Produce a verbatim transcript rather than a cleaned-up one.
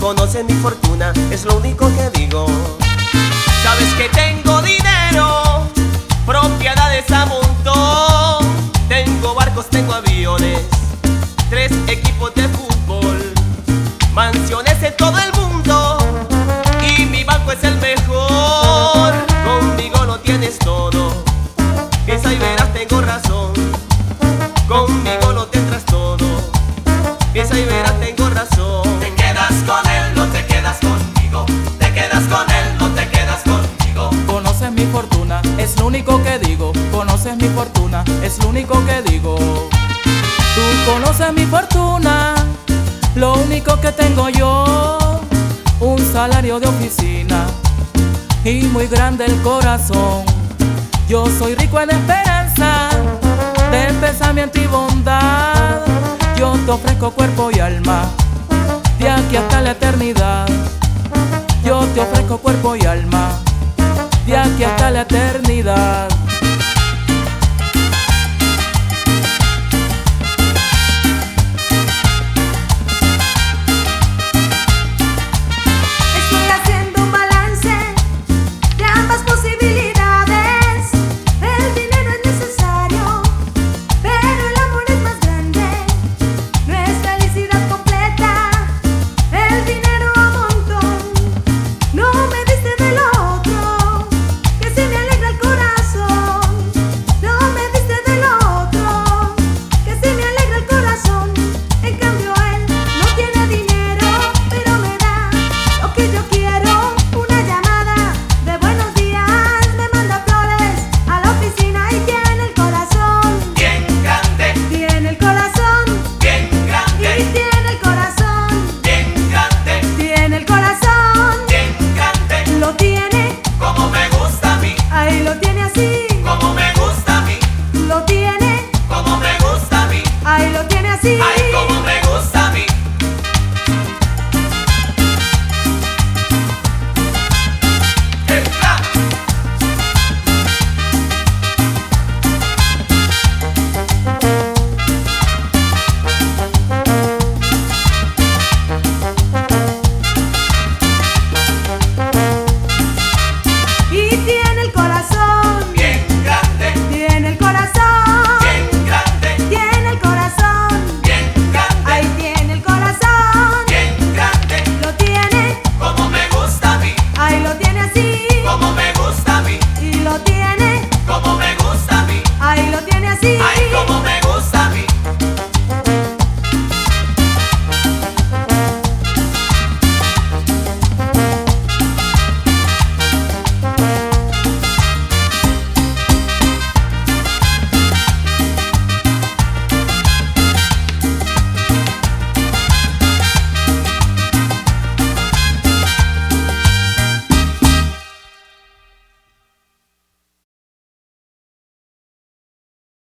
conoces mi fortuna, es lo único que digo. Sabes que tengo dinero, propiedades a montón. Tengo barcos, tengo aviones, tres equipos de fútbol, mansiones en todo el mundo, y mi banco es el mejor. Conmigo lo tienes todo, piensa y verás, tengo razón. Conmigo lo tendrás todo, piensa y verás, tengo razón. Te quedas con él, no te quedas conmigo. Te quedas con él, no te quedas conmigo. Conoces mi fortuna, es lo único que digo. Conoces mi fortuna, es lo único que digo. Tú conoces mi fortuna, lo único que tengo yo. Un salario de oficina y muy grande el corazón. Yo soy rico en esperanza, de pensamiento y bondad. Yo te ofrezco cuerpo y alma, de aquí hasta la eternidad. Yo te ofrezco cuerpo y alma, de aquí hasta la eternidad.